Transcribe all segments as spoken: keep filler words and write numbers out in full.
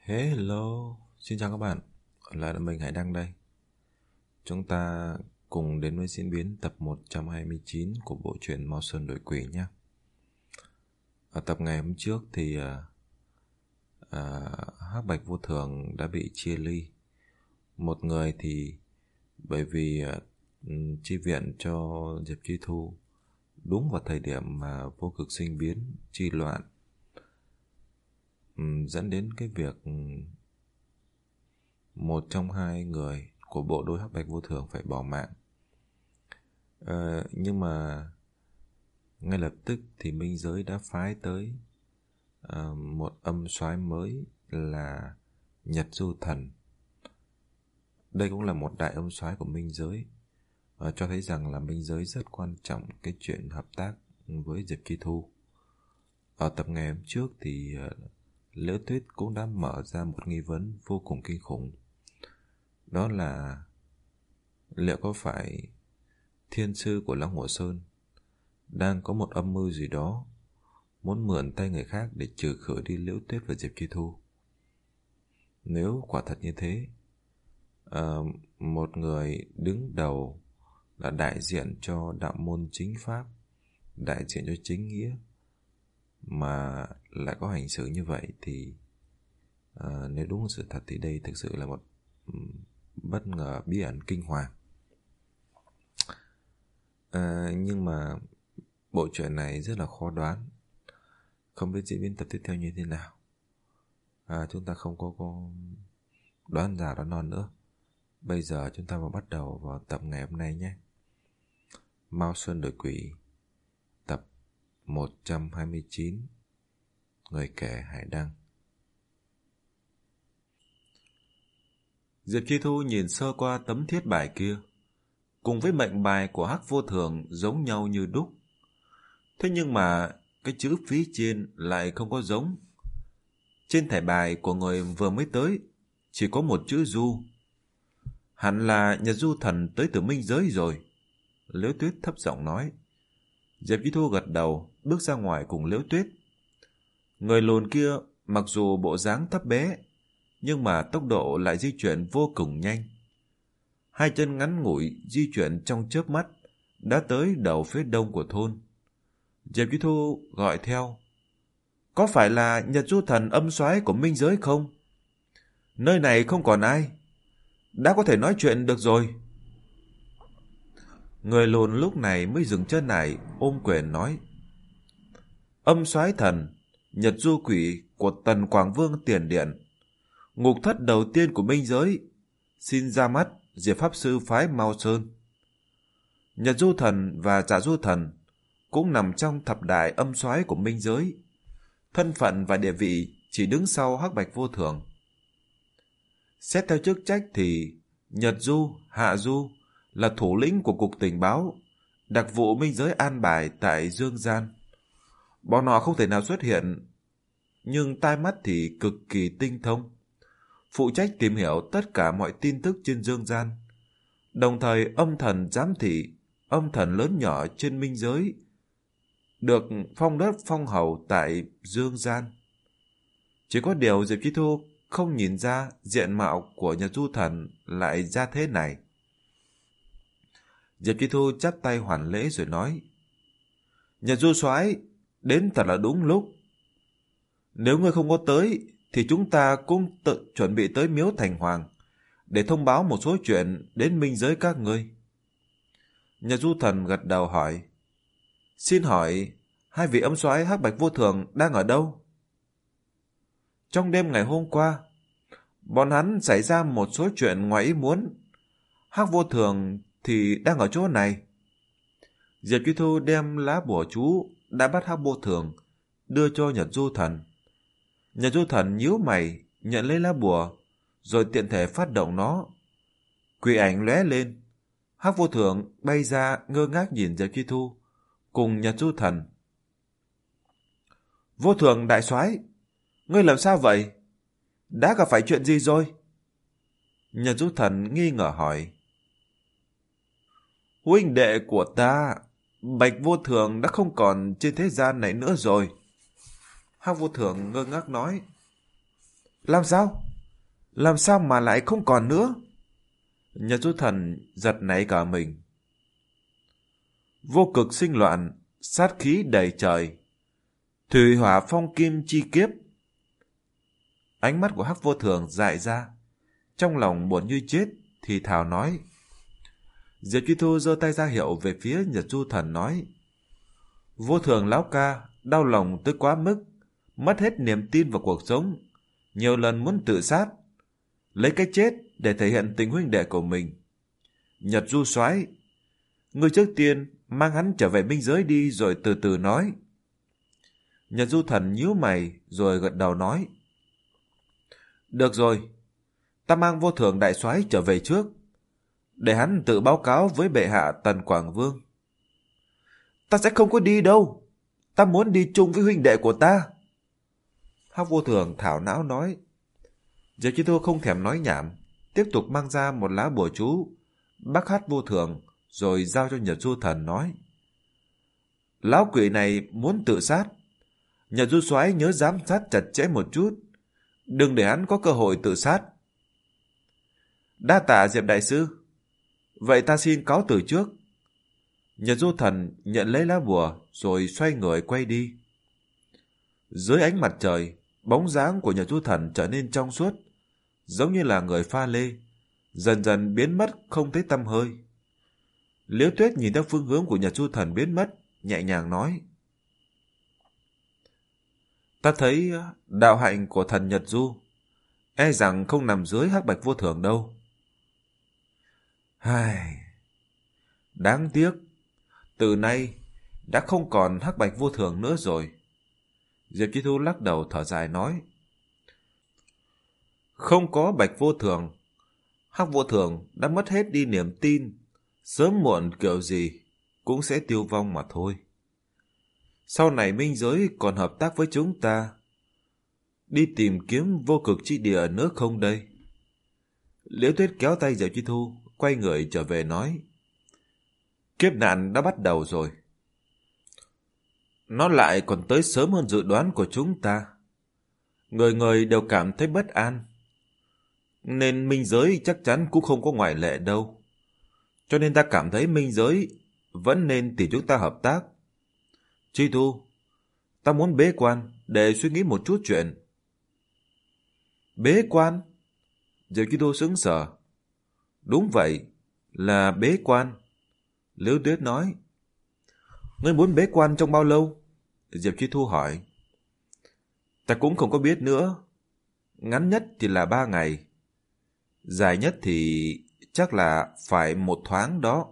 Hello, xin chào các bạn, lại là mình Hải Đăng đây. Chúng ta cùng đến với diễn biến tập một trăm hai mươi chín của bộ truyện Mao Sơn Đổi Quỷ nhé. Ở tập ngày hôm trước thì uh, uh, Hắc Bạch Vô Thường đã bị chia ly. Một người thì bởi vì uh, chi viện cho Diệp Chi Thu đúng vào thời điểm mà vô cực sinh biến chi loạn, um, dẫn đến cái việc um, một trong hai người của bộ đôi Hắc Bạch Vô Thường phải bỏ mạng. Ờ, nhưng mà ngay lập tức thì Minh Giới đã phái tới uh, một âm soái mới là Nhật Du Thần. Đây cũng là một đại âm soái của Minh Giới, uh, cho thấy rằng là Minh Giới rất quan trọng cái chuyện hợp tác với Diệp Chi Thu. Ở tập ngày hôm trước thì uh, Liễu Tuyết cũng đã mở ra một nghi vấn vô cùng kinh khủng. Đó là liệu có phải thiên sư của Long Hồ Sơn đang có một âm mưu gì đó, muốn mượn tay người khác để trừ khử đi Liễu Tuyết và Diệp Chi Thu. Nếu quả thật như thế, uh, một người đứng đầu là đại diện cho đạo môn chính pháp, đại diện cho chính nghĩa, mà lại có hành xử như vậy thì uh, nếu đúng sự thật thì đây thực sự là một um, bất ngờ bí ẩn kinh hoàng. À, nhưng mà bộ truyện này rất là khó đoán, không biết diễn biến tập tiếp theo như thế nào. À, chúng ta không có, có đoán giả đoán non nữa. Bây giờ chúng ta vào bắt đầu vào tập ngày hôm nay nhé. Mao Sơn Đổi Quỷ, tập một trăm hai mươi chín. Người kể Hải Đăng. Diệp Chi Thu nhìn sơ qua tấm thiết bài kia, cùng với mệnh bài của Hắc Vô Thường giống nhau như đúc. Thế nhưng mà cái chữ phía trên lại không có giống. Trên thẻ bài của người vừa mới tới chỉ có một chữ Du. Hẳn là Nhật Du Thần tới từ Minh Giới rồi, Liễu Tuyết thấp giọng nói. Diệp Chi Thu gật đầu, bước ra ngoài cùng Liễu Tuyết. Người lùn kia mặc dù bộ dáng thấp bé, nhưng mà tốc độ lại di chuyển vô cùng nhanh. Hai chân ngắn ngủi di chuyển trong chớp mắt đã tới đầu phía đông của thôn. Diệp Chi Thu gọi theo. Có phải là Nhật Du Thần âm soái của Minh Giới không? Nơi này không còn ai, đã có thể nói chuyện được rồi. Người lùn lúc này mới dừng chân lại, ôm quyền nói. Âm soái thần, Nhật Du Quỷ của Tần Quảng Vương Tiền Điện, ngục thất đầu tiên của Minh Giới, xin ra mắt Diệp Pháp Sư phái Mao Sơn. Nhật Du Thần và Dạ Du Thần cũng nằm trong thập đại âm soái của Minh Giới, thân phận và địa vị chỉ đứng sau Hắc Bạch Vô Thường. Xét theo chức trách thì Nhật Du, Hạ Du là thủ lĩnh của Cục Tình báo, đặc vụ Minh Giới an bài tại Dương Gian. Bọn họ không thể nào xuất hiện, nhưng tai mắt thì cực kỳ tinh thông, phụ trách tìm hiểu tất cả mọi tin tức trên Dương Gian, đồng thời âm thần giám thị âm thần lớn nhỏ trên Minh Giới, được phong đất phong hầu tại Dương Gian. Chỉ có điều Diệp Chi Thu không nhìn ra diện mạo của Nhật Du Thần lại ra thế này. Diệp Chi Thu chắp tay hoàn lễ rồi nói. Nhật Du soái đến thật là đúng lúc. Nếu ngươi không có tới thì chúng ta cũng tự chuẩn bị tới Miếu Thành Hoàng để thông báo một số chuyện đến Minh Giới các ngươi. Nhật Du Thần gật đầu hỏi. Xin hỏi, hai vị âm soái Hắc Bạch Vô Thường đang ở đâu? Trong đêm ngày hôm qua, bọn hắn xảy ra một số chuyện ngoài ý muốn. Hắc Vô Thường thì đang ở chỗ này. Diệp Chi Thu đem lá bùa chú đã bắt Hắc Vô Thường đưa cho Nhật Du Thần. Nhật Du Thần nhíu mày nhận lấy lá bùa, rồi tiện thể phát động nó. Quỷ ảnh lóe lên, Hắc Vô Thường bay ra ngơ ngác nhìn Diệp Chi Thu cùng Nhật Du Thần. Vô Thường đại soái, ngươi làm sao vậy? Đã gặp phải chuyện gì rồi? Nhật Du Thần nghi ngờ hỏi. Huynh đệ của ta, Bạch Vô Thường đã không còn trên thế gian này nữa rồi. Hắc Vô Thường ngơ ngác nói. Làm sao? Làm sao mà lại không còn nữa? Nhật Du Thần giật nảy cả mình. Vô cực sinh loạn, sát khí đầy trời, thủy hỏa phong kim chi kiếp. Ánh mắt của Hắc Vô Thường dại ra, trong lòng buồn như chết, thì thào nói. Diệp Truy Thu giơ tay ra hiệu về phía Nhật Du Thần nói. Vô Thường lão ca, đau lòng tới quá mức, mất hết niềm tin vào cuộc sống, nhiều lần muốn tự sát, lấy cái chết để thể hiện tình huynh đệ của mình. Nhật Du soái, ngươi trước tiên mang hắn trở về minh giới đi rồi từ từ nói. Nhật Du Thần nhíu mày rồi gật đầu nói. Được rồi, ta mang Vô Thường đại soái trở về trước, để hắn tự báo cáo với bệ hạ Tần Quảng Vương. Ta sẽ không có đi đâu, ta muốn đi chung với huynh đệ của ta. Hắc Vô Thường thảo não nói. Diệp Chi Thu không thèm nói nhảm, tiếp tục mang ra một lá bùa chú, bắt Hắc Vô Thường, rồi giao cho Nhật Du Thần nói. Lão quỷ này muốn tự sát, Nhật Du soái nhớ giám sát chặt chẽ một chút, đừng để hắn có cơ hội tự sát. Đa tạ Diệp đại sư, vậy ta xin cáo từ trước. Nhật Du Thần nhận lấy lá bùa rồi xoay người quay đi. Dưới ánh mặt trời, bóng dáng của Nhật Du Thần trở nên trong suốt, giống như là người pha lê, dần dần biến mất không thấy tăm hơi. Liễu Tuyết nhìn theo phương hướng của Nhật Du Thần biến mất, nhẹ nhàng nói. Ta thấy đạo hạnh của thần Nhật Du e rằng không nằm dưới Hắc Bạch Vô Thường đâu. Ai... Đáng tiếc, từ nay đã không còn Hắc Bạch Vô Thường nữa rồi. Diệp Chi Thu lắc đầu thở dài nói. Không có Bạch Vô Thường, Hắc Vô Thường đã mất hết đi niềm tin, sớm muộn kiểu gì cũng sẽ tiêu vong mà thôi. Sau này minh giới còn hợp tác với chúng ta, đi tìm kiếm vô cực chi địa nữa không đây? Liễu Tuyết kéo tay Diệp Chi Thu, quay người trở về nói. Kiếp nạn đã bắt đầu rồi. Nó lại còn tới sớm hơn dự đoán của chúng ta. Người người đều cảm thấy bất an, nên minh giới chắc chắn cũng không có ngoại lệ đâu. Cho nên ta cảm thấy minh giới vẫn nên tìm chúng ta hợp tác. Chi Thu, ta muốn bế quan để suy nghĩ một chút chuyện. Bế quan? Diệp Chi Thu sững sờ. Đúng vậy, là bế quan. Liễu Tuyết nói. Ngươi muốn bế quan trong bao lâu? Diệp Chi Thu hỏi. Ta cũng không có biết nữa. Ngắn nhất thì là ba ngày. Dài nhất thì chắc là phải một thoáng đó.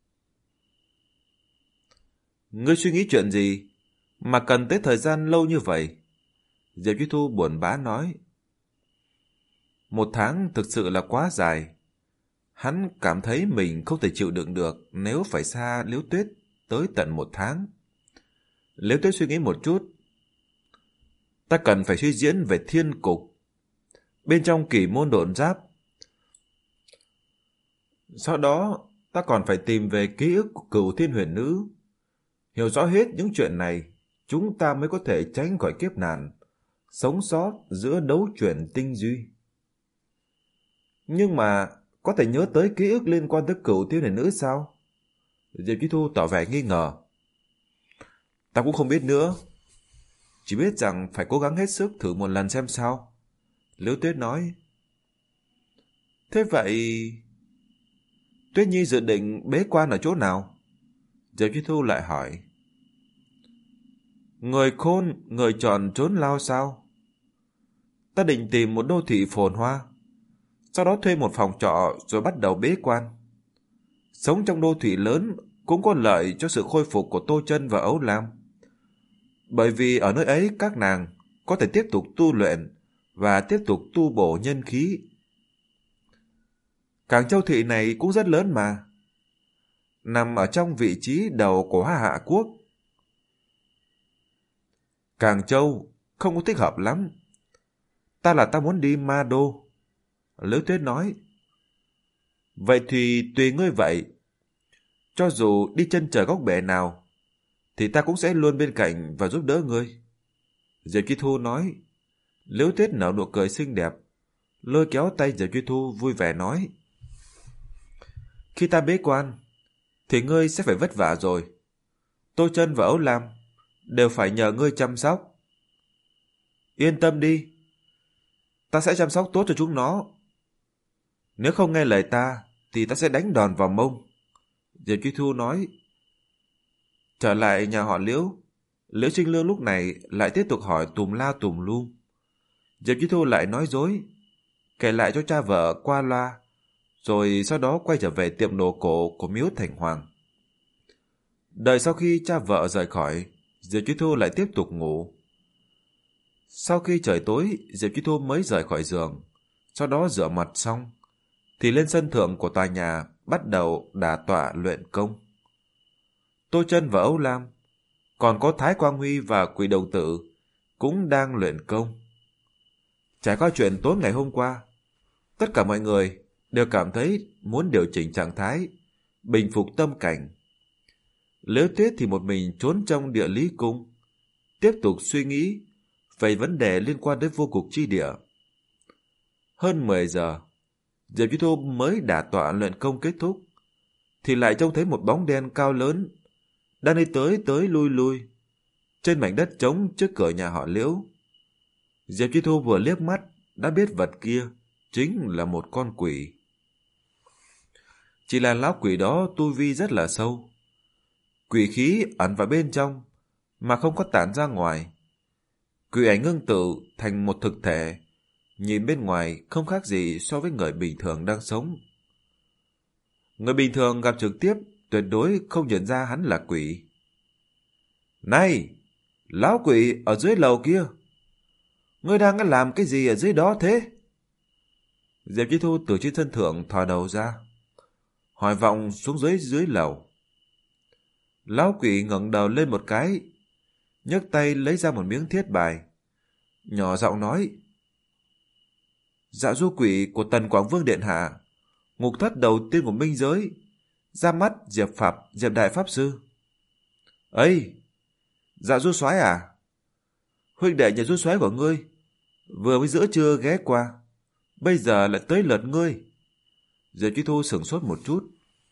Ngươi suy nghĩ chuyện gì mà cần tới thời gian lâu như vậy? Diệp Chi Thu buồn bã nói. Một tháng thực sự là quá dài. Hắn cảm thấy mình không thể chịu đựng được nếu phải xa Liễu Tuyết tới tận một tháng. Liễu Tuyết suy nghĩ một chút. Ta cần phải suy diễn về thiên cục, bên trong Kỷ Môn Độn Giáp. Sau đó ta còn phải tìm về ký ức của Cửu Thiên Huyền Nữ. Hiểu rõ hết những chuyện này, chúng ta mới có thể tránh khỏi kiếp nạn, sống sót giữa đấu chuyển tinh duy. Nhưng mà có thể nhớ tới ký ức liên quan tới Cửu Thiên Huyền Nữ sao? Diệp Chi Thu tỏ vẻ nghi ngờ. Ta cũng không biết nữa, chỉ biết rằng phải cố gắng hết sức thử một lần xem sao. Liễu Tuyết nói. Thế vậy Tuyết Nhi dự định bế quan ở chỗ nào? Diệp Chi Thu lại hỏi. Người khôn, người chọn trốn lao sao? Ta định tìm một đô thị phồn hoa, sau đó thuê một phòng trọ rồi bắt đầu bế quan. Sống trong đô thị lớn cũng có lợi cho sự khôi phục của Tô Chân và Ấu Lam. Bởi vì ở nơi ấy các nàng có thể tiếp tục tu luyện và tiếp tục tu bổ nhân khí. Cảng Châu thị này cũng rất lớn mà, nằm ở trong vị trí đầu của Hoa Hạ Quốc. Cảng Châu không có thích hợp lắm. Ta là ta muốn đi Ma Đô. Liễu Tuyết nói. Vậy thì tùy ngươi vậy. Cho dù đi chân trời góc bể nào, thì ta cũng sẽ luôn bên cạnh và giúp đỡ ngươi. Diệp Chi Thu nói. Liễu Tuyết nở nụ cười xinh đẹp, lôi kéo tay Diệp Duy Thu vui vẻ nói: Khi ta bế quan, thì ngươi sẽ phải vất vả rồi. Tô Chân và Ấu Lam đều phải nhờ ngươi chăm sóc. Yên tâm đi, ta sẽ chăm sóc tốt cho chúng nó. Nếu không nghe lời ta, thì ta sẽ đánh đòn vào mông. Diệp Duy Thu nói. Trở lại nhà họ Liễu, Liễu Trinh Lương lúc này lại tiếp tục hỏi tùm la tùm lum. Diệp Duy Thu lại nói dối, kể lại cho cha vợ qua loa, rồi sau đó quay trở về tiệm đồ cổ của Miếu Thành Hoàng. Đợi sau khi cha vợ rời khỏi, Diệp Duy Thu lại tiếp tục ngủ. Sau khi trời tối, Diệp Duy Thu mới rời khỏi giường, sau đó rửa mặt xong, thì lên sân thượng của tòa nhà bắt đầu đả tọa luyện công. Tô Chân và Âu Lam, còn có Thái Quang Huy và Quỷ Đồng Tử cũng đang luyện công. Trải qua chuyện tối ngày hôm qua, tất cả mọi người đều cảm thấy muốn điều chỉnh trạng thái, bình phục tâm cảnh. Liễu Tuyết thì một mình trốn trong địa lý cung, tiếp tục suy nghĩ về vấn đề liên quan đến vô cực chi địa. Hơn mười giờ, Diệp Duy Thu mới đả tọa luyện công kết thúc, thì lại trông thấy một bóng đen cao lớn đang đi tới tới lui lui trên mảnh đất trống trước cửa nhà họ Liễu. Diệp Duy Thu vừa liếc mắt đã biết vật kia chính là một con quỷ. Chỉ là lão quỷ đó tu vi rất là sâu, quỷ khí ẩn vào bên trong mà không có tản ra ngoài. Quỷ ảnh ngưng tụ thành một thực thể, nhìn bên ngoài không khác gì so với người bình thường đang sống. Người bình thường gặp trực tiếp tuyệt đối không nhận ra hắn là quỷ. Này, lão quỷ ở dưới lầu kia, ngươi đang làm cái gì ở dưới đó thế? Diệp Chí Thu từ trên sân thượng thò đầu ra, hỏi vọng xuống dưới dưới lầu. Lão quỷ ngẩng đầu lên một cái, nhấc tay lấy ra một miếng thiết bài, nhỏ giọng nói: Dạ du quỷ của Tần Quảng Vương điện hạ, ngục thất đầu tiên của minh giới, ra mắt Diệp Phạm, Diệp Đại Pháp Sư. Ấy, dạ du soái à? Huynh đệ nhà du soái của ngươi vừa mới giữa trưa ghé qua, bây giờ lại tới lượt ngươi. Diệp Chí Thu sửng sốt một chút.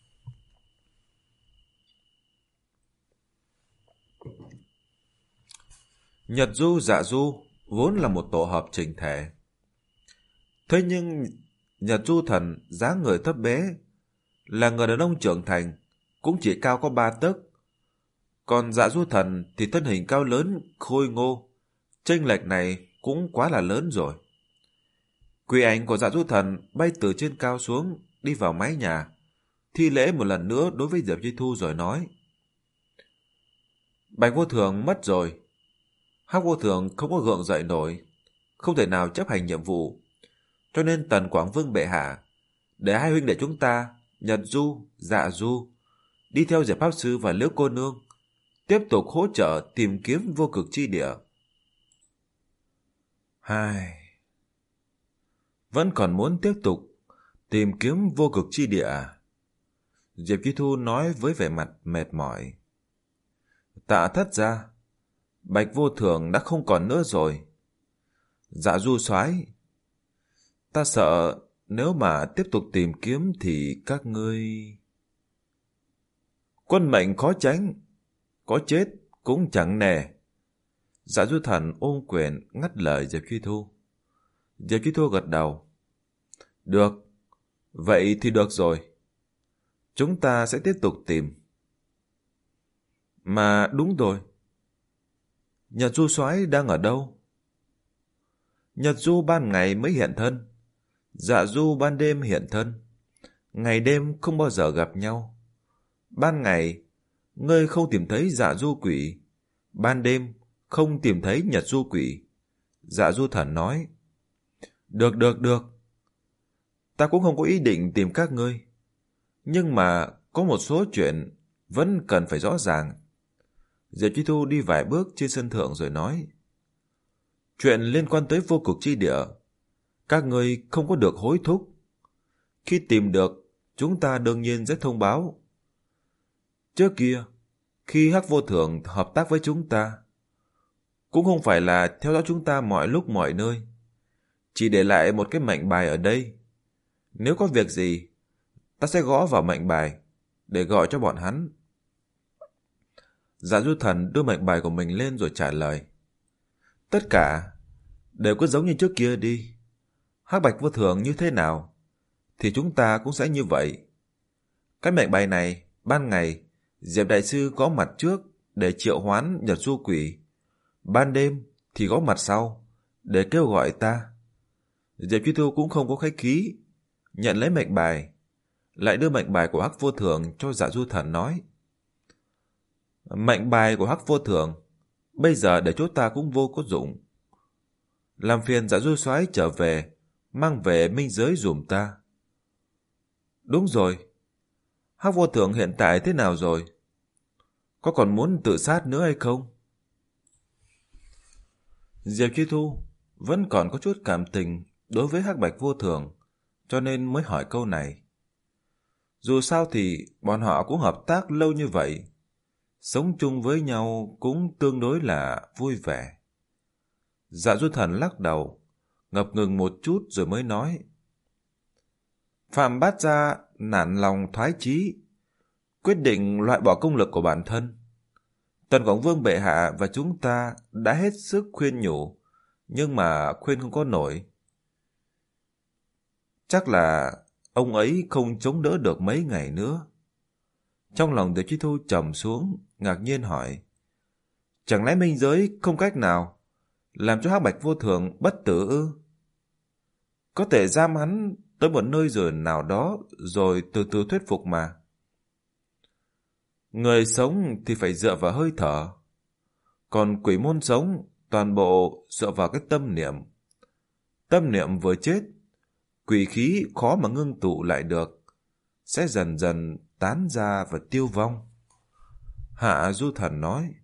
Nhật Du, Dạ Du vốn là một tổ hợp chỉnh thể. Thế nhưng Nhật Du thần dáng người thấp bé, là người đàn ông trưởng thành, cũng chỉ cao có ba tấc. Còn Dạ Du thần thì thân hình cao lớn, khôi ngô, chênh lệch này cũng quá là lớn rồi. Quỷ ảnh của Dạ Du thần bay từ trên cao xuống, đi vào mái nhà, thi lễ một lần nữa đối với Diệp Chí Thu rồi nói: Bạch Vô Thường mất rồi, Hắc Vô Thường không có gượng dậy nổi, không thể nào chấp hành nhiệm vụ, cho nên Tần Quảng Vương bệ hạ để hai huynh đệ chúng ta, Nhật Du, Dạ Du, đi theo Diệp Pháp Sư và Liễu cô nương, tiếp tục hỗ trợ tìm kiếm vô cực chi địa. Hai, vẫn còn muốn tiếp tục tìm kiếm vô cực chi địa à? Diệp Chí Thu nói với vẻ mặt mệt mỏi. Tạ thất ra, Bạch Vô Thường đã không còn nữa rồi. Dạ Du soái, ta sợ nếu mà tiếp tục tìm kiếm thì các ngươi... Quân mệnh khó tránh, có chết cũng chẳng nề. Dạ Du thần ôm quyền ngắt lời Diệp Chí Thu. Diệp Chí Thu gật đầu. Được, vậy thì được rồi. Chúng ta sẽ tiếp tục tìm. Mà đúng rồi, Nhật Du soái đang ở đâu? Nhật Du ban ngày mới hiện thân, Dạ Du ban đêm hiện thân. Ngày đêm không bao giờ gặp nhau. Ban ngày, ngươi không tìm thấy Dạ Du quỷ, ban đêm không tìm thấy Nhật Du quỷ. Dạ Du thần nói. Được, được, được. Ta cũng không có ý định tìm các ngươi. Nhưng mà có một số chuyện vẫn cần phải rõ ràng. Diệp Chí Thu đi vài bước trên sân thượng rồi nói. Chuyện liên quan tới vô cực chi địa, các ngươi không có được hối thúc. Khi tìm được, chúng ta đương nhiên sẽ thông báo. Trước kia, khi Hắc Vô Thường hợp tác với chúng ta, cũng không phải là theo dõi chúng ta mọi lúc mọi nơi, chỉ để lại một cái mệnh bài ở đây. Nếu có việc gì, ta sẽ gõ vào mệnh bài để gọi cho bọn hắn. Dạ Du Thần đưa mệnh bài của mình lên rồi trả lời. Tất cả đều cứ giống như trước kia đi. Hắc Bạch Vô Thường như thế nào thì chúng ta cũng sẽ như vậy. Cái mệnh bài này, ban ngày Diệp Đại Sư gõ mặt trước để triệu hoán Nhật Du Quỷ, ban đêm thì gõ mặt sau để kêu gọi ta. Diệp Chi Thu cũng không có khách khí, nhận lấy mệnh bài, lại đưa mệnh bài của Hắc Vô Thường cho Dạ Du Thần nói. Mệnh bài của Hắc Vô Thường bây giờ để chỗ ta cũng vô có dụng. Làm phiền Dạ Du Soái trở về, mang về minh giới dùm ta. Đúng rồi, Hắc Vô Thường hiện tại thế nào rồi? Có còn muốn tự sát nữa hay không? Diệp Chi Thu vẫn còn có chút cảm tình đối với Hắc Bạch Vô Thường, cho nên mới hỏi câu này. Dù sao thì bọn họ cũng hợp tác lâu như vậy, sống chung với nhau cũng tương đối là vui vẻ. Dạ Du Thần lắc đầu, ngập ngừng một chút rồi mới nói. Phạm Bát Gia nản lòng thoái chí, quyết định loại bỏ công lực của bản thân. Tần Quảng Vương bệ hạ và chúng ta đã hết sức khuyên nhủ, nhưng mà khuyên không có nổi. Chắc là ông ấy không chống đỡ được mấy ngày nữa. Trong lòng Diệp Chi Thu trầm xuống, ngạc nhiên hỏi. Chẳng lẽ minh giới không cách nào làm cho Hắc Bạch Vô Thường bất tử ư? Có thể giam hắn tới một nơi rồi nào đó rồi từ từ thuyết phục mà. Người sống thì phải dựa vào hơi thở, còn quỷ môn sống toàn bộ dựa vào cái tâm niệm. Tâm niệm vừa chết, quỷ khí khó mà ngưng tụ lại được, sẽ dần dần tán ra và tiêu vong. Hạ Du Thần nói.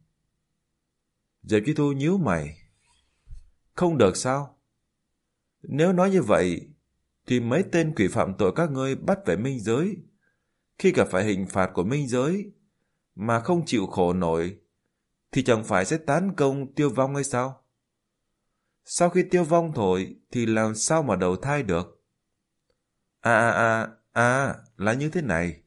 Diệp Chi Thu nhíu mày. Không được sao? Nếu nói như vậy, thì mấy tên quỷ phạm tội các ngươi bắt về minh giới, khi gặp phải hình phạt của minh giới mà không chịu khổ nổi, thì chẳng phải sẽ tán công tiêu vong hay sao? Sau khi tiêu vong thôi thì làm sao mà đầu thai được? À à à, à, là như thế này.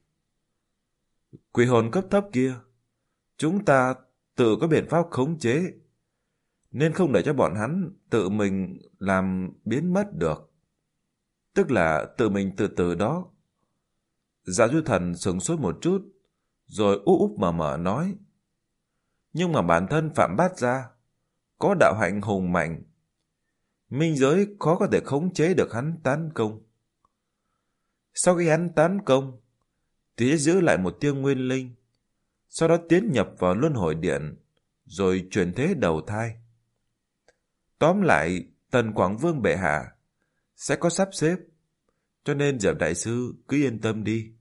Quỷ hồn cấp thấp kia, chúng ta tự có biện pháp khống chế, nên không để cho bọn hắn tự mình làm biến mất được. Tức là tự mình từ từ đó. Dạ Du Thần sửng sốt một chút, rồi úp úp mở mở nói. Nhưng mà bản thân Phạm Bát Gia có đạo hạnh hùng mạnh, minh giới khó có thể khống chế được hắn tán công. Sau khi hắn tán công, thì sẽ giữ lại một tia nguyên linh, sau đó tiến nhập vào luân hồi điện, rồi chuyển thế đầu thai. Tóm lại, Tần Quảng Vương bệ hạ sẽ có sắp xếp, cho nên Diệp Đại Sư cứ yên tâm đi.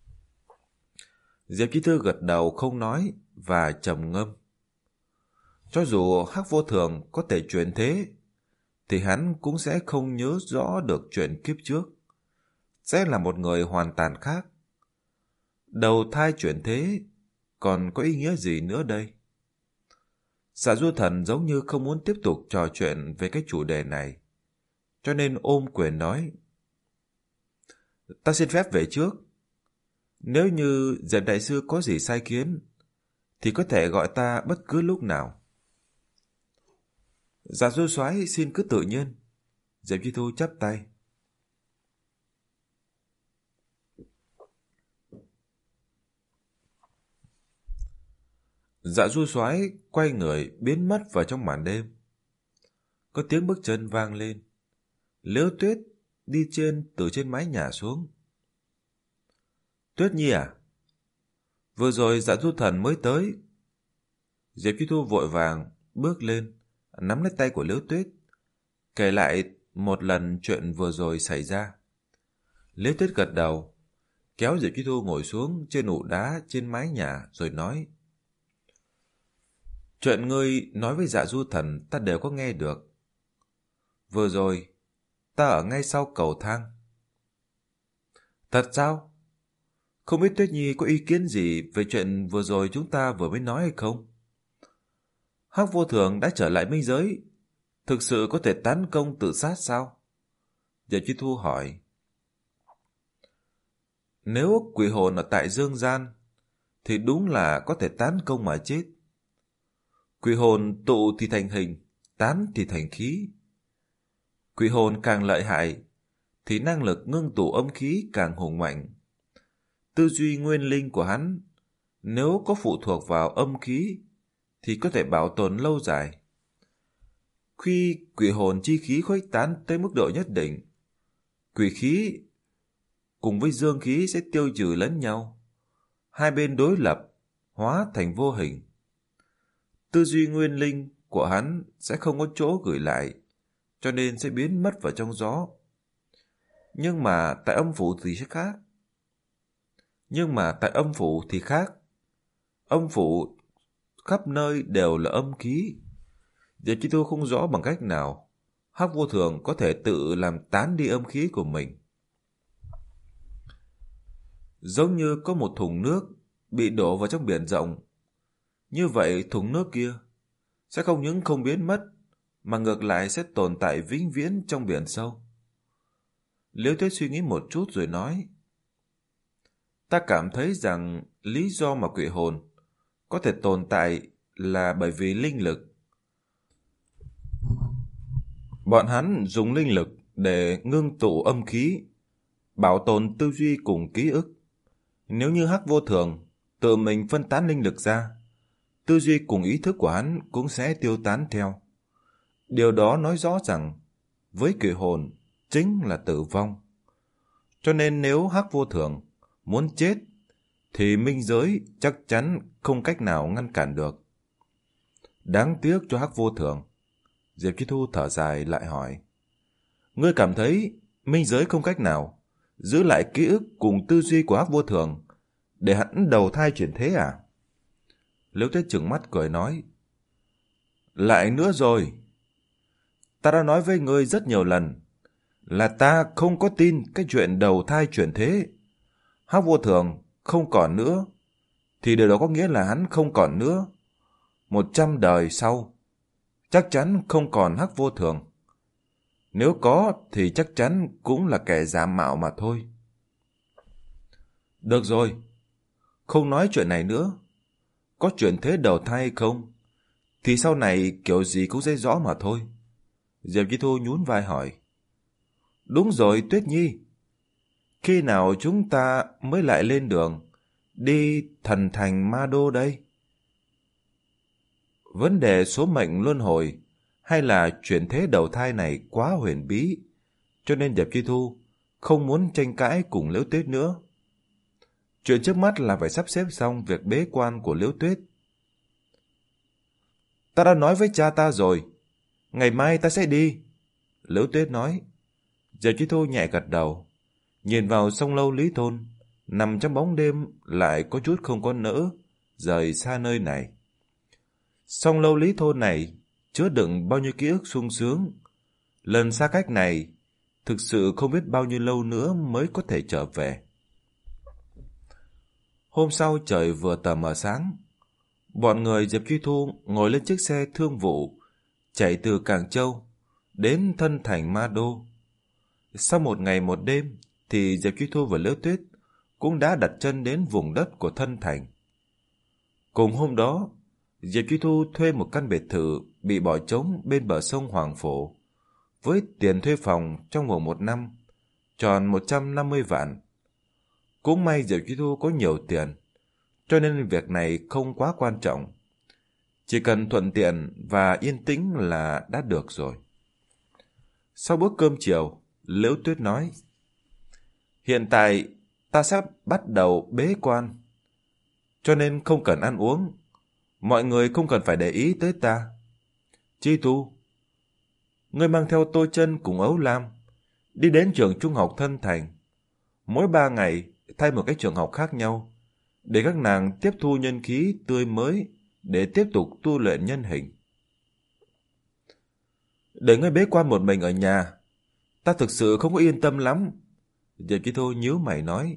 Diệp Chi Thư gật đầu không nói và trầm ngâm. Cho dù Hắc Vô Thường có thể chuyển thế, thì hắn cũng sẽ không nhớ rõ được chuyện kiếp trước, sẽ là một người hoàn toàn khác. Đầu thai chuyển thế còn có ý nghĩa gì nữa đây? Dạ Du Thần giống như không muốn tiếp tục trò chuyện về cái chủ đề này, cho nên ôm quyền nói. Ta xin phép về trước. Nếu như Diệp Đại Sư có gì sai khiến, thì có thể gọi ta bất cứ lúc nào. Dạ Du Soái xin cứ tự nhiên. Diệp Chi Thu chắp tay. Dạ Du Soái quay người biến mất vào trong màn đêm. Có tiếng bước chân vang lên. Liễu Tuyết đi trên từ trên mái nhà xuống. Tuyết Nhi à? Vừa rồi Dạ Du Thần mới tới. Diệp Chi Thu vội vàng bước lên, nắm lấy tay của Liễu Tuyết, kể lại một lần chuyện vừa rồi xảy ra. Liễu Tuyết gật đầu, kéo Diệp Chi Thu ngồi xuống trên ụ đá trên mái nhà rồi nói. Chuyện ngươi nói với Dạ Du Thần ta đều có nghe được. Vừa rồi, ta ở ngay sau cầu thang. Thật sao? Không biết Tuyết Nhi có ý kiến gì về chuyện vừa rồi chúng ta vừa mới nói hay không? Hắc Vô Thường đã trở lại minh giới, thực sự có thể tấn công tự sát sao? Diệp Chi Thu hỏi. Nếu quỷ hồn ở tại dương gian, thì đúng là có thể tấn công mà chết. Quỷ hồn tụ thì thành hình, tán thì thành khí. Quỷ hồn càng lợi hại, thì năng lực ngưng tụ âm khí càng hùng mạnh. Tư duy nguyên linh của hắn, nếu có phụ thuộc vào âm khí, thì có thể bảo tồn lâu dài. Khi quỷ hồn chi khí khuếch tán tới mức độ nhất định, quỷ khí cùng với dương khí sẽ tiêu trừ lẫn nhau. Hai bên đối lập, hóa thành vô hình. Tư duy nguyên linh của hắn sẽ không có chỗ gửi lại, cho nên sẽ biến mất vào trong gió. Nhưng mà tại âm phủ thì sẽ khác. Nhưng mà tại âm phủ thì khác. Âm phủ khắp nơi đều là âm khí. Diệp Chi Thu không rõ bằng cách nào Hắc Vô Thường có thể tự làm tán đi âm khí của mình. Giống như có một thùng nước bị đổ vào trong biển rộng. Như vậy thùng nước kia sẽ không những không biến mất, mà ngược lại sẽ tồn tại vĩnh viễn trong biển sâu. Liễu Tuyết suy nghĩ một chút rồi nói. Ta cảm thấy rằng lý do mà quỷ hồn có thể tồn tại là bởi vì linh lực. Bọn hắn dùng linh lực để ngưng tụ âm khí, bảo tồn tư duy cùng ký ức. Nếu như Hắc Vô Thường tự mình phân tán linh lực ra, tư duy cùng ý thức của hắn cũng sẽ tiêu tán theo. Điều đó nói rõ rằng với quỷ hồn chính là tử vong. Cho nên nếu Hắc Vô Thường muốn chết, thì minh giới chắc chắn không cách nào ngăn cản được. Đáng tiếc cho Hắc Vô Thường. Diệp Chi Thu thở dài lại hỏi. Ngươi cảm thấy minh giới không cách nào giữ lại ký ức cùng tư duy của Hắc Vô Thường để hắn đầu thai chuyển thế à? Liễu Tuyết trừng mắt cười nói. Lại nữa rồi. Ta đã nói với ngươi rất nhiều lần là ta không có tin cái chuyện đầu thai chuyển thế. Hắc Vô Thường không còn nữa, thì điều đó có nghĩa là hắn không còn nữa. Một trăm đời sau, chắc chắn không còn Hắc Vô Thường. Nếu có thì chắc chắn cũng là kẻ giả mạo mà thôi. Được rồi, không nói chuyện này nữa. Có chuyển thế đầu thai hay không, thì sau này kiểu gì cũng dễ rõ mà thôi. Diệp Chi Thu nhún vai hỏi. Đúng rồi Tuyết Nhi. Khi nào chúng ta mới lại lên đường đi thần thành Ma Đô đây? Vấn đề số mệnh luân hồi hay là chuyển thế đầu thai này quá huyền bí, cho nên Diệp Chi Thu không muốn tranh cãi cùng Liễu Tuyết nữa. Chuyện trước mắt là phải sắp xếp xong việc bế quan của Liễu Tuyết. Ta đã nói với cha ta rồi, ngày mai ta sẽ đi. Liễu Tuyết nói. Diệp Chi Thu nhẹ gật đầu, nhìn vào sông lâu Lý Thôn, nằm trong bóng đêm lại có chút không có nỡ rời xa nơi này. Sông lâu Lý Thôn này chứa đựng bao nhiêu ký ức sung sướng. Lần xa cách này thực sự không biết bao nhiêu lâu nữa mới có thể trở về. Hôm sau trời vừa tờ mờ sáng, bọn người Diệp Chi Thu ngồi lên chiếc xe thương vụ chạy từ Cảng Châu đến thân thành Ma Đô. Sau một ngày một đêm thì Diệp Chi Thu và Liễu Tuyết cũng đã đặt chân đến vùng đất của thân thành. Cùng hôm đó, Diệp Chi Thu thuê một căn biệt thự bị bỏ trống bên bờ sông Hoàng Phổ, với tiền thuê phòng trong vòng một năm, tròn một trăm năm mươi vạn. Cũng may Diệp Chi Thu có nhiều tiền, cho nên việc này không quá quan trọng. Chỉ cần thuận tiện và yên tĩnh là đã được rồi. Sau bữa cơm chiều, Liễu Tuyết nói, hiện tại ta sắp bắt đầu bế quan, cho nên không cần ăn uống. Mọi người không cần phải để ý tới ta. Chi Thu, ngươi mang theo Tô Chân cùng Ấu Lam đi đến trường trung học thân thành. Mỗi ba ngày thay một cái trường học khác nhau, để các nàng tiếp thu nhân khí tươi mới để tiếp tục tu luyện nhân hình. Để ngươi bế quan một mình ở nhà, ta thực sự không có yên tâm lắm. Diệp Chi Thu nhíu mày nói.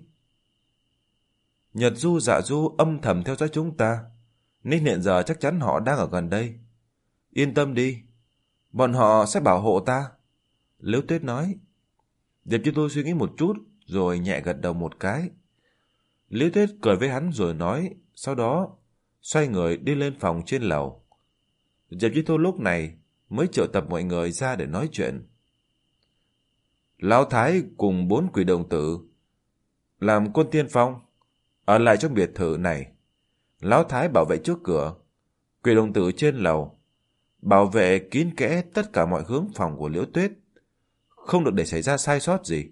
Nhật Du Dạ Du âm thầm theo dõi chúng ta, nên hiện giờ chắc chắn họ đang ở gần đây. Yên tâm đi, bọn họ sẽ bảo hộ ta, Liễu Tuyết nói. Diệp Chi Thu suy nghĩ một chút, rồi nhẹ gật đầu một cái. Liễu Tuyết cười với hắn rồi nói, sau đó xoay người đi lên phòng trên lầu. Diệp Chi Thu lúc này mới triệu tập mọi người ra để nói chuyện. Lão Thái cùng bốn quỷ đồng tử làm quân tiên phong, ở lại trong biệt thự này. Lão Thái bảo vệ trước cửa, quỷ đồng tử trên lầu, bảo vệ kín kẽ tất cả mọi hướng phòng của Liễu Tuyết, không được để xảy ra sai sót gì.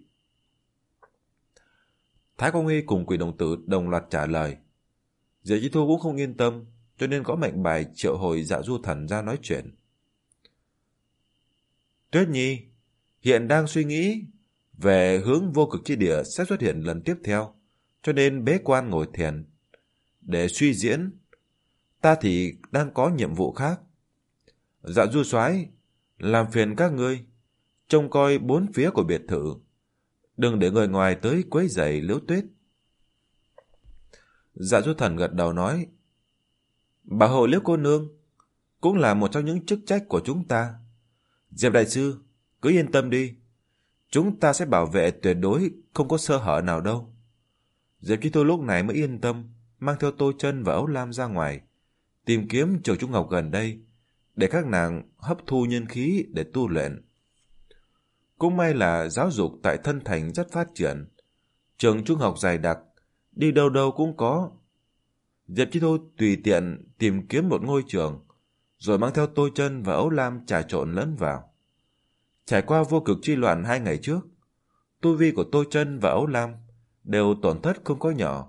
Thái Công Huy cùng quỷ đồng tử đồng loạt trả lời. Diệp Chi Thu cũng không yên tâm, cho nên có mệnh bài triệu hồi Dạ Du Thần ra nói chuyện. Tuyết Nhi hiện đang suy nghĩ về hướng vô cực chi địa sẽ xuất hiện lần tiếp theo, cho nên bế quan ngồi thiền để suy diễn. Ta thì đang có nhiệm vụ khác. Dạ Du Soái, làm phiền các ngươi trông coi bốn phía của biệt thự, đừng để người ngoài tới quấy rầy Liễu Tuyết. Dạ Du Thần gật đầu nói, bảo hộ Liễu cô nương cũng là một trong những chức trách của chúng ta. Diệp đại sư, cứ yên tâm đi, chúng ta sẽ bảo vệ tuyệt đối không có sơ hở nào đâu. Diệp Chi Thu lúc này mới yên tâm, mang theo Tô Chân và Ấu Lam ra ngoài, tìm kiếm trường trung học gần đây, để các nàng hấp thu nhân khí để tu luyện. Cũng may là giáo dục tại Thân Thành rất phát triển, trường trung học dày đặc, đi đâu đâu cũng có. Diệp Chi Thu tùy tiện tìm kiếm một ngôi trường, rồi mang theo Tô Chân và Ấu Lam trà trộn lẫn vào. Trải qua vô cực chi loạn hai ngày trước, tu vi của Tô Chân và Ấu Lam đều tổn thất không có nhỏ.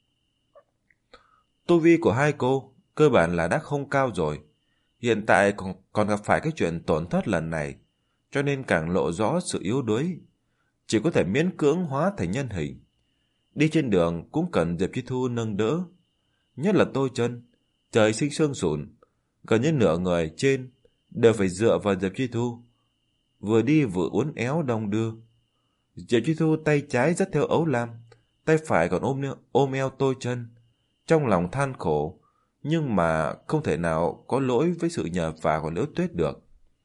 Tu vi của hai cô cơ bản là đã không cao rồi, hiện tại còn, còn gặp phải cái chuyện tổn thất lần này, cho nên càng lộ rõ sự yếu đuối, chỉ có thể miễn cưỡng hóa thành nhân hình. Đi trên đường cũng cần Diệp Chi Thu nâng đỡ, nhất là Tô Chân, trời sinh xương sụn, gần như nửa người trên đều phải dựa vào Diệp Chi Thu, vừa đi vừa uốn éo đong đưa. Diệp Chi Thu tay trái dắt theo Ấu Lam, tay phải còn ôm ôm eo Tô Chân, trong lòng than khổ, nhưng mà không thể nào có lỗi với sự nhờ vả của Liễu Tuyết được.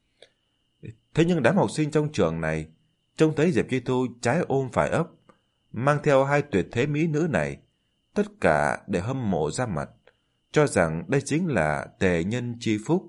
Thế nhưng đám học sinh trong trường này trông thấy Diệp Chi Thu trái ôm phải ấp, mang theo hai tuyệt thế mỹ nữ này, tất cả để hâm mộ ra mặt, cho rằng đây chính là tề nhân chi phúc.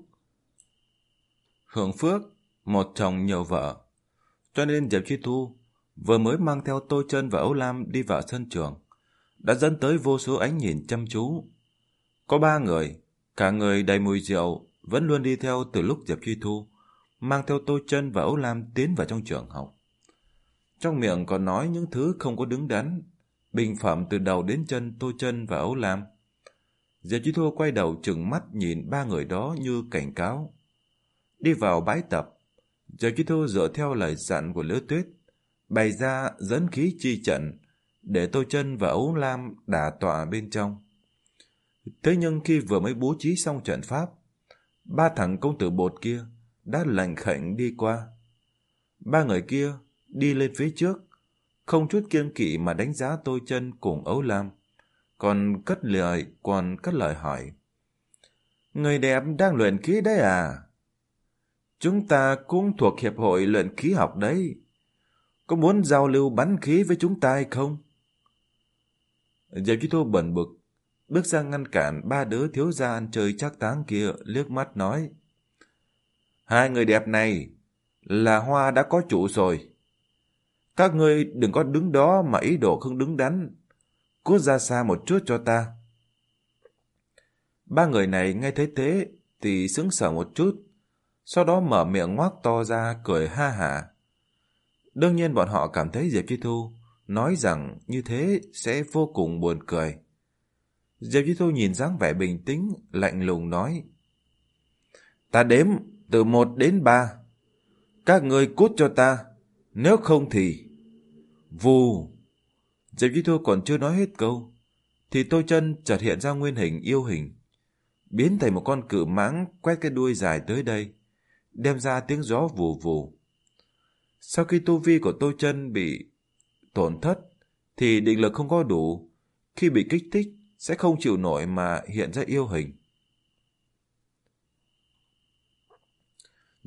Hưởng phước, một chồng nhiều vợ, cho nên Diệp Chi Thu vừa mới mang theo Tô Chân và Ấu Lam đi vào sân trường, đã dẫn tới vô số ánh nhìn chăm chú. Có ba người, cả người đầy mùi rượu, vẫn luôn đi theo từ lúc Diệp Chi Thu mang theo Tô Chân và Ấu Lam tiến vào trong trường học. Trong miệng còn nói những thứ không có đứng đắn, bình phẩm từ đầu đến chân Tô Chân và Ấu Lam. Diệp Chi Thu quay đầu trừng mắt nhìn ba người đó như cảnh cáo. Đi vào bãi tập, Diệp Chi Thu dựa theo lời dặn của Liễu Tuyết, bày ra dẫn khí chi trận để Tô Chân và Ấu Lam đả tọa bên trong. Thế nhưng khi vừa mới bố trí xong trận pháp, ba thằng công tử bột kia đã lành khệnh đi qua. Ba người kia đi lên phía trước, không chút kiêng kỵ mà đánh giá Tô Chân cùng Ấu Lam, còn cất lời còn cất lời hỏi: người đẹp đang luyện khí đấy à? Chúng ta cũng thuộc hiệp hội luyện khí học đấy, có muốn giao lưu bắn khí với chúng ta hay không? Diệp Chi Thu bẩn bực, bước ra ngăn cản ba đứa thiếu gia ăn chơi trác táng kia, liếc mắt nói: hai người đẹp này là hoa đã có chủ rồi, các ngươi đừng có đứng đó mà ý đồ không đứng đắn, cút ra xa một chút cho ta. Ba người này nghe thấy thế thì sững sờ một chút, sau đó mở miệng ngoác to ra cười ha hả. Đương nhiên bọn họ cảm thấy Diệp Chi Thu nói rằng như thế sẽ vô cùng buồn cười. Diệp Chi Thu nhìn dáng vẻ bình tĩnh, lạnh lùng nói: ta đếm từ một đến ba, các ngươi cút cho ta, nếu không thì... Vù! Diệp Chi Thu còn chưa nói hết câu, thì Tô Chân chợt hiện ra nguyên hình yêu hình, biến thành một con cự mãng quét cái đuôi dài tới đây, đem ra tiếng gió vù vù. Sau khi tu vi của Tô Chân bị tổn thất, thì định lực không có đủ, khi bị kích thích sẽ không chịu nổi mà hiện ra yêu hình.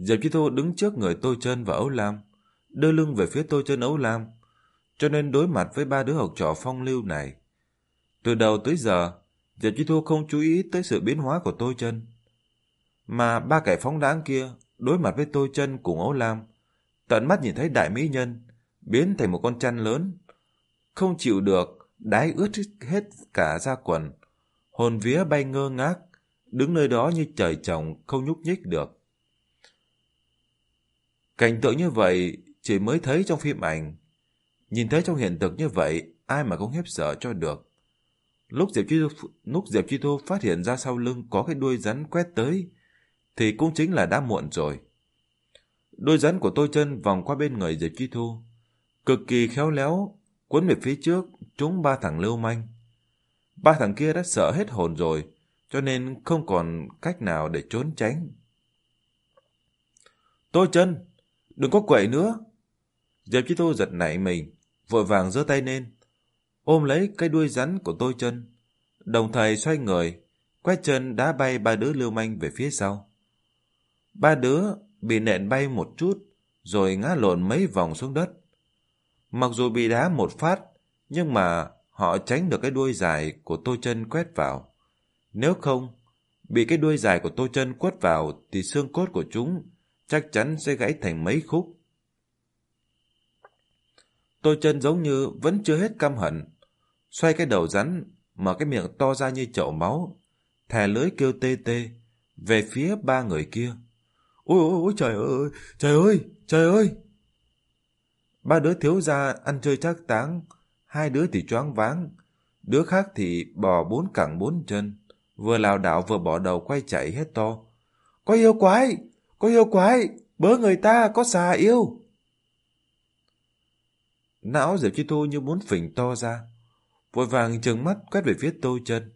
Diệp Chi Thu đứng trước người Tô Chân và Ấu Lam, đưa lưng về phía Tô Chân Ấu Lam, cho nên đối mặt với ba đứa học trò phong lưu này. Từ đầu tới giờ, Diệp Chi Thu không chú ý tới sự biến hóa của Tô Chân, mà ba kẻ phóng đãng kia đối mặt với Tô Chân cùng Ấu Lam, tận mắt nhìn thấy đại mỹ nhân biến thành một con chăn lớn, không chịu được đái ướt hết cả da quần, hồn vía bay ngơ ngác, đứng nơi đó như trời trồng không nhúc nhích được. Cảnh tượng như vậy chỉ mới thấy trong phim ảnh, nhìn thấy trong hiện thực như vậy ai mà không khiếp sợ cho được. Lúc Diệp Chi Thu, lúc Diệp Chi Thu phát hiện ra sau lưng có cái đuôi rắn quét tới thì cũng chính là đã muộn rồi. Đuôi rắn của Tô Chân vòng qua bên người Diệp Chi Thu, cực kỳ khéo léo cuốn về phía trước trúng ba thằng lưu manh. Ba thằng kia đã sợ hết hồn rồi, cho nên không còn cách nào để trốn tránh. Tô Chân, đừng có quậy nữa! Diệp Chi Thu giật nảy mình, vội vàng giơ tay lên, ôm lấy cái đuôi rắn của Tô Chân, đồng thời xoay người, quét chân đá bay ba đứa lưu manh về phía sau. Ba đứa bị nện bay một chút, rồi ngã lộn mấy vòng xuống đất. Mặc dù bị đá một phát, nhưng mà họ tránh được cái đuôi dài của Tô Chân quét vào. Nếu không, bị cái đuôi dài của Tô Chân quất vào thì xương cốt của chúng chắc chắn sẽ gãy thành mấy khúc. Tô Chân giống như vẫn chưa hết căm hận, xoay cái đầu rắn, mở cái miệng to ra như chậu máu, thè lưỡi kêu tê tê về phía ba người kia. Ôi ôi ôi trời ơi, trời ơi, trời ơi! Ba đứa thiếu gia ăn chơi trác táng, hai đứa thì choáng váng, đứa khác thì bò bốn cẳng bốn chân, vừa lảo đảo vừa bỏ đầu quay chạy hết to. Có yêu quái, có yêu quái, bớ người ta, có xà yêu! Não Diệp Chi Thu như muốn phình to ra, vội vàng trừng mắt quét về phía Tô Chân.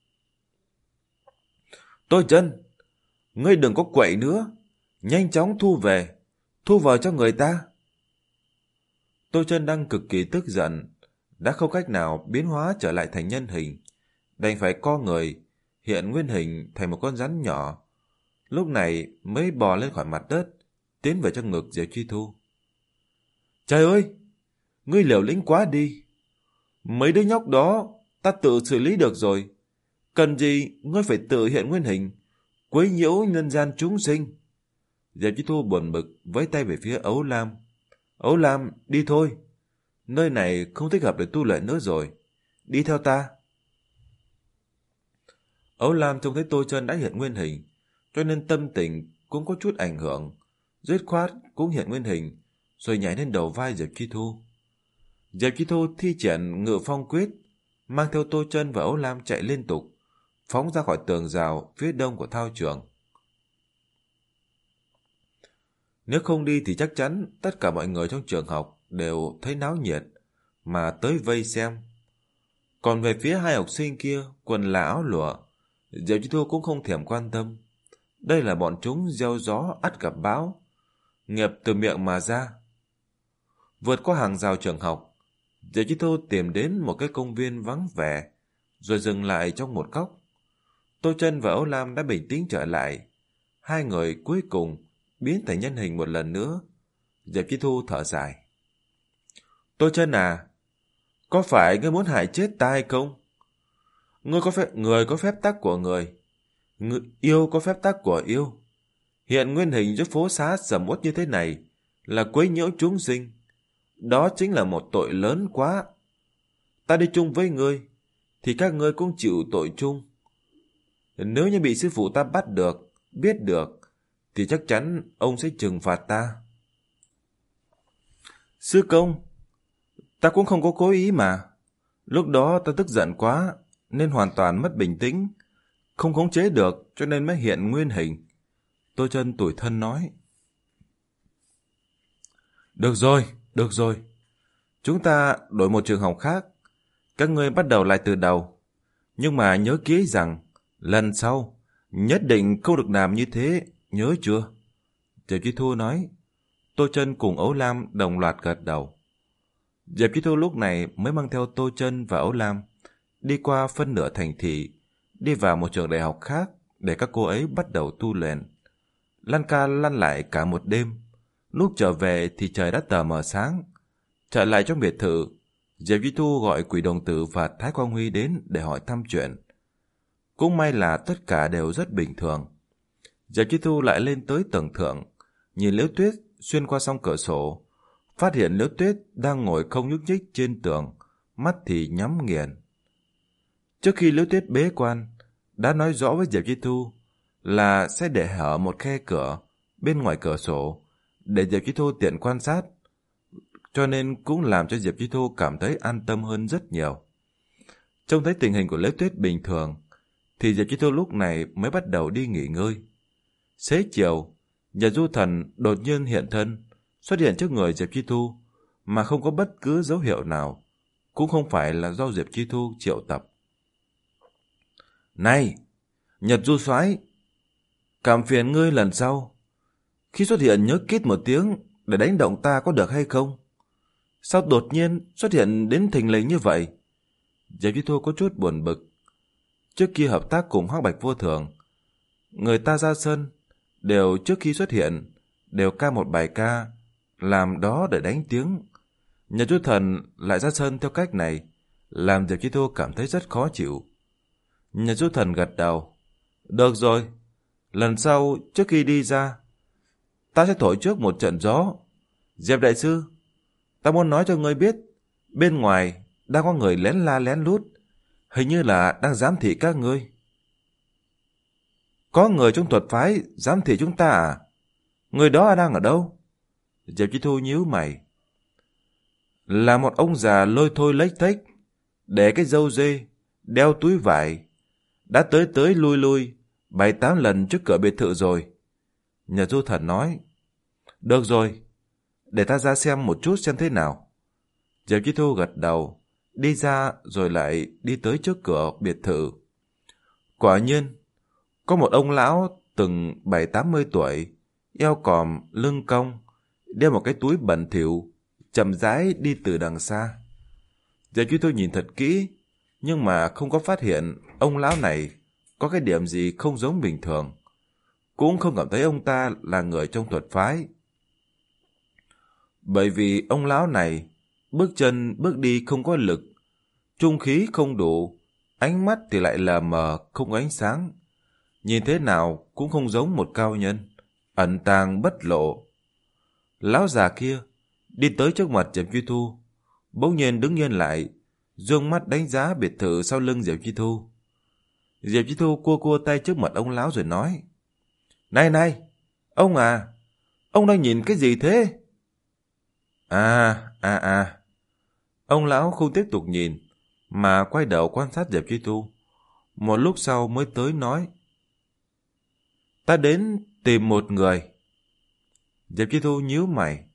Tô Chân, ngươi đừng có quậy nữa, nhanh chóng thu về, thu vào cho người ta. Tô Chân đang cực kỳ tức giận, đã không cách nào biến hóa trở lại thành nhân hình, đành phải co người, hiện nguyên hình thành một con rắn nhỏ, lúc này mới bò lên khỏi mặt đất, tiến về trong ngực Diệp Chi Thu. Trời ơi, ngươi liều lĩnh quá đi, mấy đứa nhóc đó ta tự xử lý được rồi, cần gì ngươi phải tự hiện nguyên hình, quấy nhiễu nhân gian chúng sinh. Diệp Chi Thu buồn bực với tay về phía Ấu Lam. Ấu Lam, đi thôi, nơi này không thích hợp để tu luyện nữa rồi, đi theo ta. Ấu Lam trông thấy Tô Chân đã hiện nguyên hình, cho nên tâm tình cũng có chút ảnh hưởng, dứt khoát cũng hiện nguyên hình, rồi nhảy lên đầu vai Diệp Chi Thu. Diệp Chi Thu thi triển Ngự Phong Quyết, mang theo Tô Chân và Ấu Lam chạy liên tục, phóng ra khỏi tường rào phía đông của thao trường. Nếu không đi thì chắc chắn tất cả mọi người trong trường học đều thấy náo nhiệt mà tới vây xem. Còn về phía hai học sinh kia, quần là áo lụa, Diệp Chi Thu cũng không thèm quan tâm. Đây là bọn chúng gieo gió ắt gặp bão, nghiệp từ miệng mà ra. Vượt qua hàng rào trường học, Diệp Chi Thu tìm đến một cái công viên vắng vẻ, rồi dừng lại trong một góc. Tô Chân và Ấu Lam đã bình tĩnh trở lại. Hai người cuối cùng biến thành nhân hình một lần nữa. Diệp Chi Thu thở dài. Tô Chân à, có phải ngươi muốn hại chết ta hay không? Ngươi có phép, người có phép tắc của người, người yêu có phép tắc của yêu. Hiện nguyên hình giữa phố xá sầm uất như thế này là quấy nhiễu chúng sinh. Đó chính là một tội lớn quá. Ta đi chung với ngươi thì các ngươi cũng chịu tội chung. Nếu như bị sư phụ ta bắt được, biết được, thì chắc chắn ông sẽ trừng phạt ta. Sư công, ta cũng không có cố ý mà. Lúc đó ta tức giận quá, nên hoàn toàn mất bình tĩnh, không khống chế được cho nên mới hiện nguyên hình. Tô Chân tủi thân nói. Được rồi, được rồi. Chúng ta đổi một trường học khác. Các ngươi bắt đầu lại từ đầu. Nhưng mà nhớ kỹ rằng, lần sau, nhất định không được làm như thế, nhớ chưa? Diệp Chi Thu nói. Tô Chân cùng Ấu Lam đồng loạt gật đầu. Diệp Chi Thu lúc này mới mang theo Tô Chân và Ấu Lam đi qua phân nửa thành thị, đi vào một trường đại học khác để các cô ấy bắt đầu tu luyện. lăn ca lăn lại cả một đêm. Lúc trở về thì trời đã tờ mờ sáng. Trở lại trong biệt thự, Diệp Duy Thu gọi Quỷ Đồng Tử và Thái Quang Huy đến để hỏi thăm chuyện. Cũng may là tất cả đều rất bình thường. Diệp Duy Thu lại lên tới tầng thượng, nhìn Liễu Tuyết xuyên qua song cửa sổ, phát hiện Liễu Tuyết đang ngồi không nhúc nhích trên tường, mắt thì nhắm nghiền. Trước khi Liễu Tuyết bế quan, đã nói rõ với Diệp Duy Thu là sẽ để hở một khe cửa bên ngoài cửa sổ để Diệp Duy Thu tiện quan sát, cho nên cũng làm cho Diệp Duy Thu cảm thấy an tâm hơn rất nhiều. Trông thấy tình hình của Liễu Tuyết bình thường, thì Diệp Duy Thu lúc này mới bắt đầu đi nghỉ ngơi. Xế chiều, Nhật Du Thần đột nhiên hiện thân, xuất hiện trước người Diệp Duy Thu, mà không có bất cứ dấu hiệu nào, cũng không phải là do Diệp Duy Thu triệu tập. Này, Nhật Du Soái, cảm phiền ngươi lần sau, khi xuất hiện nhớ kít một tiếng để đánh động ta có được hay không? Sao đột nhiên xuất hiện đến thình lình như vậy? Diệp Duy Thu có chút buồn bực. Trước kia hợp tác cùng Hắc Bạch Vô Thường, người ta ra sân đều trước khi xuất hiện đều ca một bài ca, làm đó để đánh tiếng. Nhật Du Thần lại ra sân theo cách này, làm Diệp Duy Thu cảm thấy rất khó chịu. Nhật Du Thần gật đầu. Được rồi, lần sau trước khi đi ra, ta sẽ thổi trước một trận gió. Diệp Đại Sư, ta muốn nói cho ngươi biết, bên ngoài đang có người lén la lén lút, hình như là đang giám thị các ngươi. Có người trong thuật phái giám thị chúng ta à? Người đó đang ở đâu? Diệp Chí Thu nhíu mày. Là một ông già lôi thôi lếch thếch, để cái râu dê, đeo túi vải, đã tới tới lui lui bảy tám lần trước cửa biệt thự rồi. Nhật Du Thần nói. Được rồi, để ta ra xem một chút xem thế nào. Diệp Chí Thu gật đầu, đi ra rồi lại đi tới trước cửa biệt thự. Quả nhiên, có một ông lão từng bảy tám mươi tuổi, eo còm, lưng cong, đeo một cái túi bẩn thỉu, chậm rãi đi từ đằng xa. Diệp Chí Thu nhìn thật kỹ, nhưng mà không có phát hiện ông lão này có cái điểm gì không giống bình thường. Cũng không cảm thấy ông ta là người trong thuật phái. Bởi vì ông lão này bước chân bước đi không có lực, trung khí không đủ, ánh mắt thì lại là mờ không có ánh sáng. Nhìn thế nào cũng không giống một cao nhân, ẩn tàng bất lộ. Lão già kia đi tới trước mặt Diệp Duy Thu, bỗng nhiên đứng yên lại, dương mắt đánh giá biệt thự sau lưng Diệp Duy Thu. Diệp Duy Thu cua cua tay trước mặt ông lão rồi nói. Này này, ông à, ông đang nhìn cái gì thế? À, à, à. Ông lão không tiếp tục nhìn, mà quay đầu quan sát Diệp Duy Thu. Một lúc sau mới tới nói. Ta đến tìm một người. Diệp Duy Thu nhíu mày.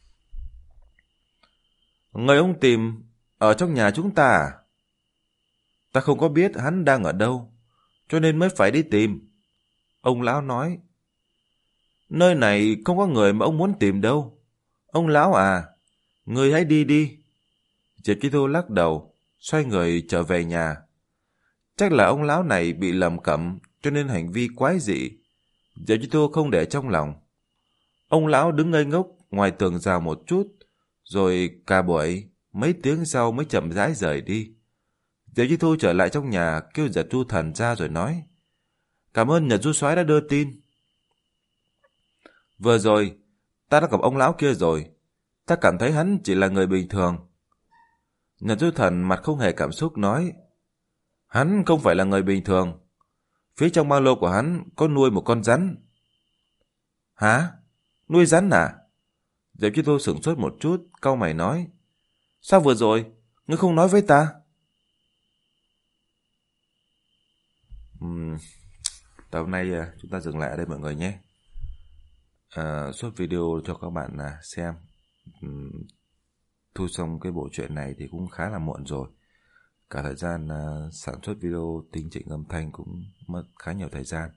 Người ông tìm ở trong nhà chúng ta à? Ta không có biết hắn đang ở đâu, cho nên mới phải đi tìm. Ông lão nói. Nơi này không có người mà ông muốn tìm đâu. Ông lão à, người hãy đi đi. Diệp Chí Thu lắc đầu, xoay người trở về nhà. Chắc là ông lão này bị lầm cẩm, cho nên hành vi quái dị. Diệp Chí Thu không để trong lòng. Ông lão đứng ngây ngốc ngoài tường rào một chút, rồi cả buổi, mấy tiếng sau mới chậm rãi rời đi. Diệp Chí Thu trở lại trong nhà, kêu Nhật Du Thần ra rồi nói. Cảm ơn Nhật Du Soái đã đưa tin. Vừa rồi, ta đã gặp ông lão kia rồi. Ta cảm thấy hắn chỉ là người bình thường. Nhật Du Thần mặt không hề cảm xúc nói. Hắn không phải là người bình thường. Phía trong ba lô của hắn có nuôi một con rắn. Hả? Nuôi rắn à? Diệp Chí Thu sửng sốt một chút, cau mày nói. Sao vừa rồi, ngươi không nói với ta? Uhm, tập hôm nay chúng ta dừng lại ở đây mọi người nhé. À, xuất video cho các bạn xem. Uhm, thu xong cái bộ truyện này thì cũng khá là muộn rồi. Cả thời gian uh, sản xuất video, tinh chỉnh âm thanh cũng mất khá nhiều thời gian.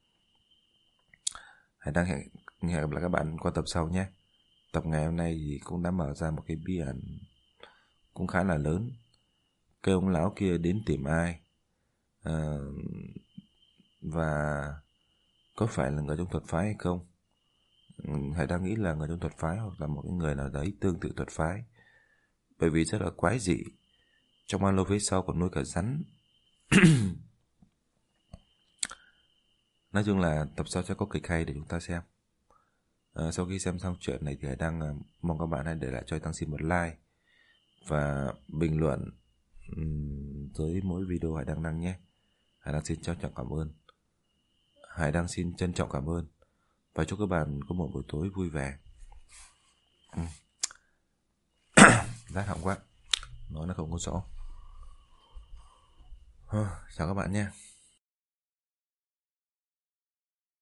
Hãy đang hẹn, hẹn gặp lại các bạn qua tập sau nhé. Tập ngày hôm nay thì cũng đã mở ra một cái bí ẩn cũng khá là lớn. Cái ông lão kia đến tìm ai? À, và có phải là người trong thuật phái hay không. Ừ, Hải đang nghĩ là người trong thuật phái hoặc là một cái người nào đấy tương tự thuật phái, bởi vì rất là quái dị. Trong ba lô phía sau còn nuôi cả rắn. Nói chung là tập sau sẽ có kịch hay để chúng ta xem. À, sau khi xem xong chuyện này thì Hải đang uh, mong các bạn hãy để lại cho Tăng xin một like và bình luận um, dưới mỗi video Hải đang đăng nhé. Hải đang xin trân trọng cảm ơn. Hải đang xin trân trọng cảm ơn và chúc các bạn có một buổi tối vui vẻ. Ừ. Rát họng quá, nói nó không có rõ. Chào các bạn nhé.